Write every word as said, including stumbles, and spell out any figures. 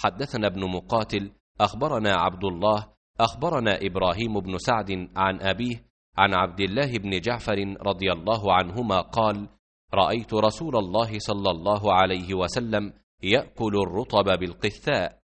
حدثنا ابن مقاتل أخبرنا عبد الله أخبرنا إبراهيم بن سعد عن أبيه عن عبد الله بن جعفر رضي الله عنهما قال: رأيت رسول الله صلى الله عليه وسلم يأكل الرطب بالقثاء،